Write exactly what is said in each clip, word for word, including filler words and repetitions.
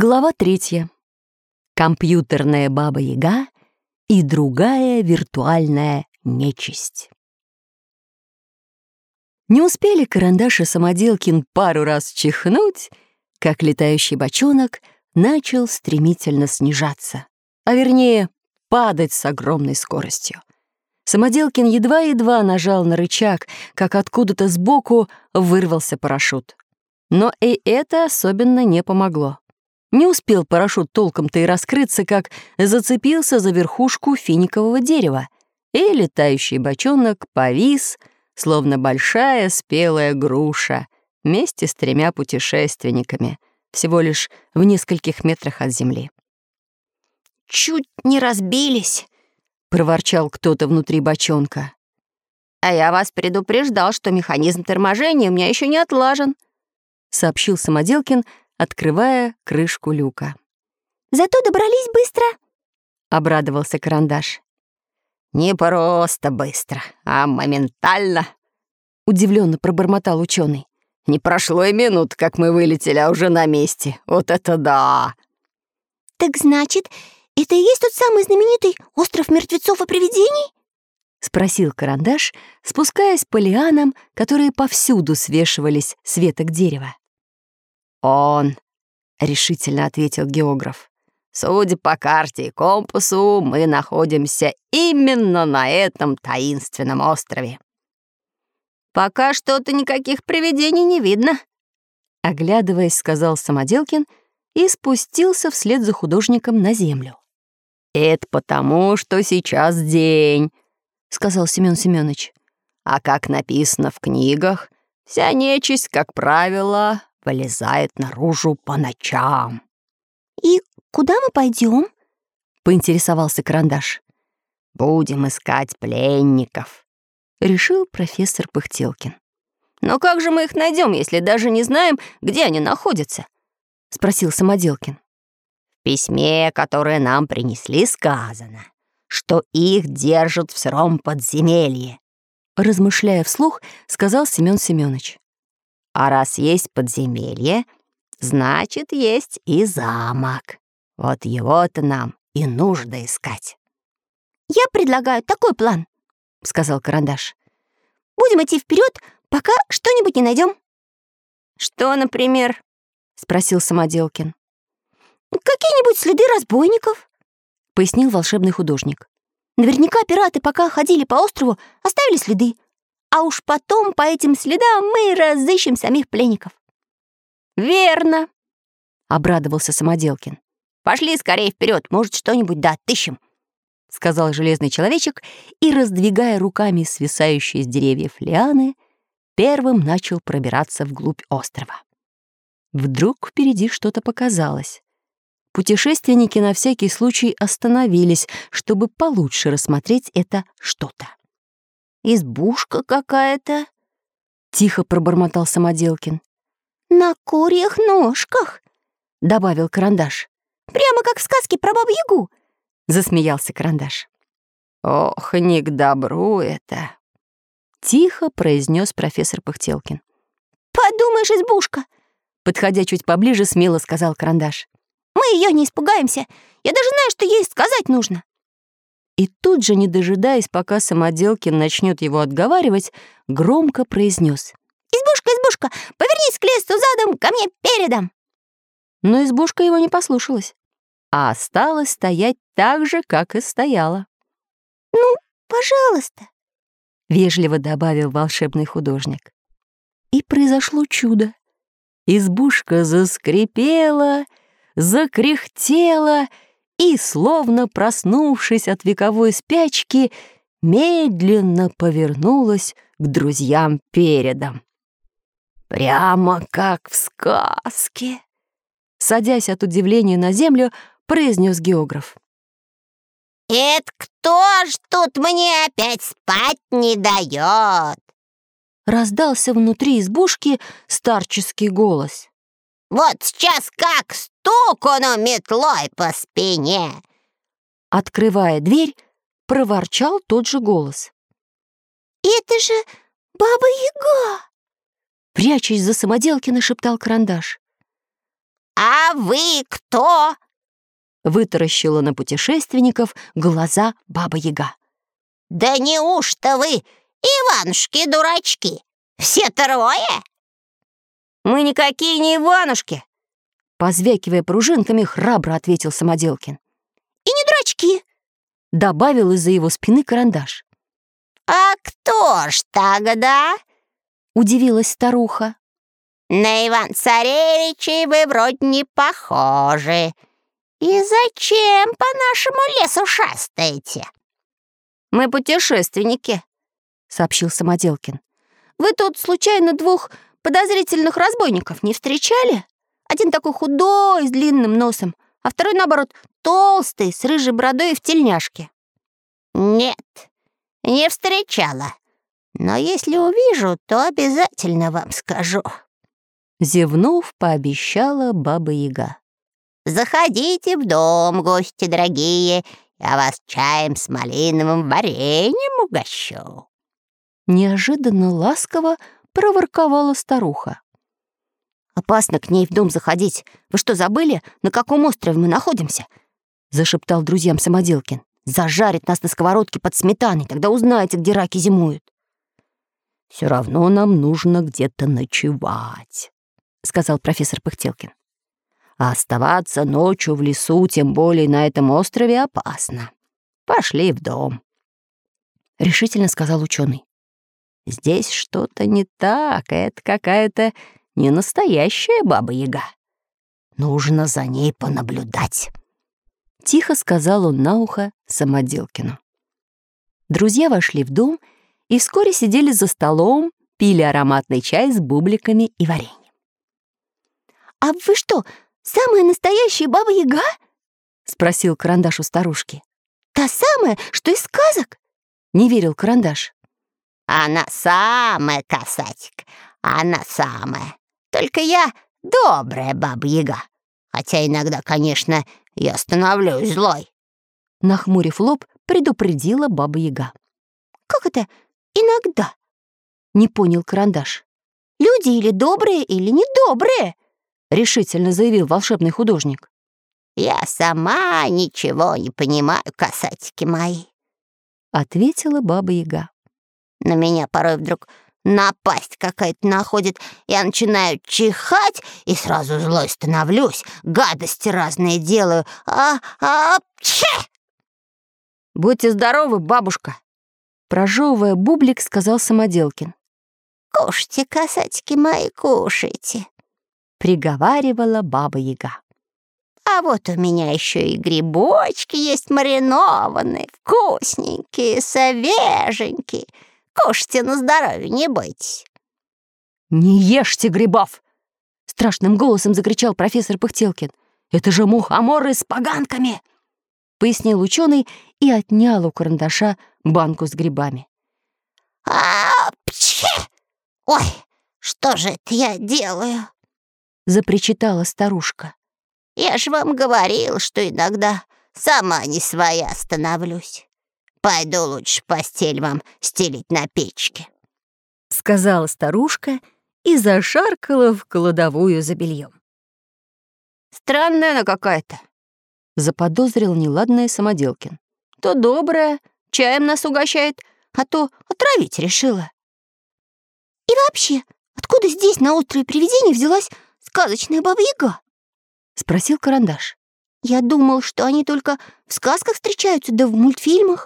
Глава третья. Компьютерная баба-яга и другая виртуальная нечисть. Не успели Карандаш и Самоделкин пару раз чихнуть, как летающий бочонок начал стремительно снижаться, а вернее, падать с огромной скоростью. Самоделкин едва-едва нажал на рычаг, как откуда-то сбоку вырвался парашют. Но и это особенно не помогло. Не успел парашют толком-то и раскрыться, как зацепился за верхушку финикового дерева, и летающий бочонок повис, словно большая спелая груша, вместе с тремя путешественниками, всего лишь в нескольких метрах от земли. «Чуть не разбились», — проворчал кто-то внутри бочонка. «А я вас предупреждал, что механизм торможения у меня еще не отлажен», — сообщил Самоделкин, открывая крышку люка. «Зато добрались быстро», — обрадовался Карандаш. «Не просто быстро, а моментально», — удивленно пробормотал ученый. «Не прошло и минут, как мы вылетели, а уже на месте. Вот это да!» «Так значит, это и есть тот самый знаменитый остров мертвецов и привидений?» — спросил Карандаш, спускаясь по лианам, которые повсюду свешивались с веток дерева. «Он», — решительно ответил географ. «Судя по карте и компасу, мы находимся именно на этом таинственном острове». «Пока что-то никаких привидений не видно», — оглядываясь, сказал Самоделкин и спустился вслед за художником на землю. «Это потому, что сейчас день», — сказал Семён Семёныч. «А как написано в книгах, вся нечисть, как правило, вылезает наружу по ночам». «И куда мы пойдем? Поинтересовался Карандаш. «Будем искать пленников», — решил профессор Пыхтелкин. «Но как же мы их найдем, если даже не знаем, где они находятся?» — спросил Самоделкин. «В письме, которое нам принесли, сказано, что их держат в сыром подземелье», — размышляя вслух, сказал Семён Семёныч. «А раз есть подземелье, значит, есть и замок. Вот его-то нам и нужно искать». «Я предлагаю такой план», — сказал Карандаш. «Будем идти вперед, пока что-нибудь не найдем». «Что, например?» — спросил Самоделкин. «Какие-нибудь следы разбойников», — пояснил волшебный художник. «Наверняка пираты, пока ходили по острову, оставили следы. А уж потом по этим следам мы разыщем самих пленников». «Верно», — обрадовался Самоделкин. «Пошли скорее вперед, может, что-нибудь да отыщем», — сказал железный человечек и, раздвигая руками свисающие с деревьев лианы, первым начал пробираться вглубь острова. Вдруг впереди что-то показалось. Путешественники на всякий случай остановились, чтобы получше рассмотреть это что-то. «Избушка какая-то», — тихо пробормотал Самоделкин. «На курьих ножках», — добавил Карандаш. «Прямо как в сказке про Бабу-Ягу», — засмеялся Карандаш. «Ох, не к добру это», — тихо произнес профессор Пыхтелкин. «Подумаешь, избушка», — подходя чуть поближе, смело сказал Карандаш. «Мы ее не испугаемся. Я даже знаю, что ей сказать нужно». И тут же, не дожидаясь, пока Самоделкин начнет его отговаривать, громко произнес: «Избушка, избушка, повернись к лесу задом, ко мне передом». Но избушка его не послушалась, а осталась стоять так же, как и стояла. «Ну, пожалуйста», — вежливо добавил волшебный художник. И произошло чудо. Избушка заскрипела, закряхтела и, словно проснувшись от вековой спячки, медленно повернулась к друзьям передом. «Прямо как в сказке», — садясь от удивления на землю, произнес географ. «Это кто ж тут мне опять спать не дает?» Раздался внутри избушки старческий голос. «Вот сейчас как стукну метлой по спине!» Открывая дверь, проворчал тот же голос. «Это же Баба-Яга!» Прячась за Самоделкина, шептал Карандаш. «А «А вы кто?» — вытаращила на путешественников глаза Баба-Яга. «Да неужто вы, Иванушки-дурачки, все трое?» «Мы никакие не Иванушки!» — позвякивая пружинками, храбро ответил Самоделкин. «И не дурачки!» — добавил из-за его спины Карандаш. «А кто ж тогда?» — удивилась старуха. «На Иван-Царевича вы вроде не похожи. И зачем по нашему лесу шастаете?» «Мы путешественники», — сообщил Самоделкин. «Вы тут случайно двух подозрительных разбойников не встречали? Один такой худой, с длинным носом, а второй, наоборот, толстый, с рыжей бородой и в тельняшке». «Нет, не встречала. Но если увижу, то обязательно вам скажу», — зевнув, пообещала Баба-Яга. «Заходите в дом, гости дорогие, я вас чаем с малиновым вареньем угощу». Неожиданно ласково проворковала старуха. «Опасно к ней в дом заходить. Вы что, забыли, на каком острове мы находимся?» — зашептал друзьям Самоделкин. «Зажарит нас на сковородке под сметаной, тогда узнаете, где раки зимуют». «Все равно нам нужно где-то ночевать», — сказал профессор Пыхтелкин. «А оставаться ночью в лесу, тем более на этом острове, опасно. Пошли в дом», — решительно сказал ученый. «Здесь что-то не так, это какая-то не настоящая Баба-Яга. Нужно за ней понаблюдать», — тихо сказал он на ухо Самоделкину. Друзья вошли в дом и вскоре сидели за столом, пили ароматный чай с бубликами и вареньем. «А вы что, самая настоящая Баба-Яга?» — спросил Карандаш у старушки. «Та самая, что из сказок?» — не верил Карандаш. «Она самая, касатик, она самая. Только я добрая Баба-Яга. Хотя иногда, конечно, я становлюсь злой», — нахмурив лоб, предупредила Баба-Яга. «Как это иногда?» — не понял Карандаш. «Люди или добрые, или недобрые», — решительно заявил волшебный художник. «Я сама ничего не понимаю, касатики мои», — ответила Баба-Яга. «На меня порой вдруг напасть какая-то находит. Я начинаю чихать и сразу злой становлюсь, гадости разные делаю. А, а, че!» «Будьте здоровы, бабушка!» — прожевывая бублик, сказал Самоделкин. «Кушайте, касатики мои, кушайте», — приговаривала Баба-Яга. «А вот у меня еще и грибочки есть маринованные, вкусненькие, свеженькие. Кушайте на здоровье, не бойтесь». «Не ешьте грибов!» — страшным голосом закричал профессор Пыхтелкин. «Это же мухоморы с поганками!» — пояснил ученый и отнял у Карандаша банку с грибами. «А, пчхе! Ой, что же это я делаю?» — запричитала старушка. «Я ж вам говорил, что иногда сама не своя становлюсь. Пойду лучше постель вам стелить на печке», — сказала старушка и зашаркала в кладовую за бельем. «Странная она какая-то», — заподозрил неладное Самоделкин. «То добрая, чаем нас угощает, а то отравить решила». «И вообще, откуда здесь на острове Привидений взялась сказочная Баба-Яга?» — спросил Карандаш. «Я думал, что они только в сказках встречаются, да в мультфильмах».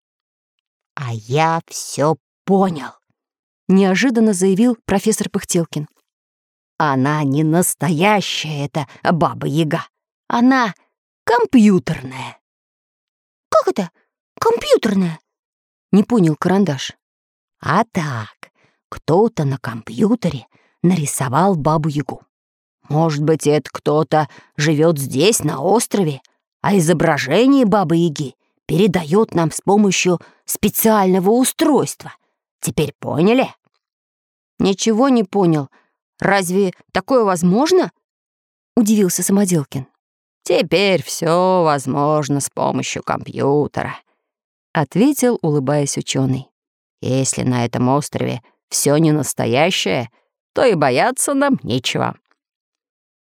«А я все понял», — неожиданно заявил профессор Пыхтелкин. «Она не настоящая, эта Баба-Яга. Она компьютерная». «Как это компьютерная?» — не понял Карандаш. «А так, кто-то на компьютере нарисовал Бабу-Ягу. Может быть, это кто-то живет здесь, на острове, а изображение Бабы-Яги передает нам с помощью специального устройства. Теперь поняли?» «Ничего не понял. Разве такое возможно?» — удивился Самоделкин. «Теперь все возможно с помощью компьютера», — ответил, улыбаясь ученый. «Если на этом острове все не настоящее, то и бояться нам нечего».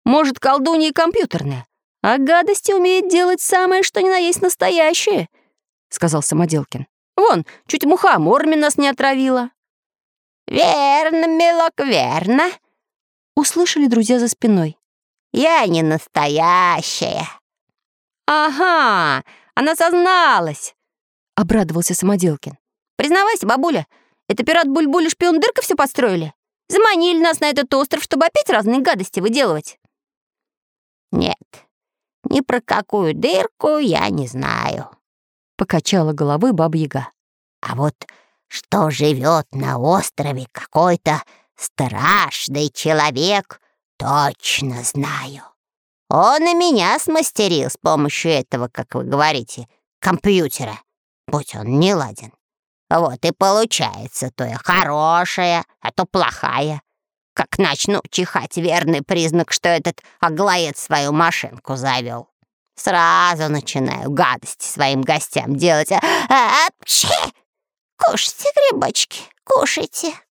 Может, колдунья и компьютерная, а гадости умеет делать самое, что ни на есть настоящее», — сказал Самоделкин. «Вон, чуть мухоморами нас не отравила». «Верно, милок, верно», — услышали друзья за спиной. «Я не настоящая». «Ага, она созналась», — обрадовался Самоделкин. «Признавайся, бабуля, это пират Буль-Буль и шпион Дырка все подстроили? Заманили нас на этот остров, чтобы опять разные гадости выделывать?» «Нет, ни про какую дырку я не знаю», — покачала головой Баба-Яга. «А вот что живет на острове какой-то страшный человек, точно знаю. Он и меня смастерил с помощью этого, как вы говорите, компьютера, будь он не ладен. Вот и получается, то я хорошая, а то плохая. Как начну чихать, верный признак, что этот аглоед свою машинку завел. Сразу начинаю гадости своим гостям делать. А, апчхи! Кушайте, грибочки, кушайте».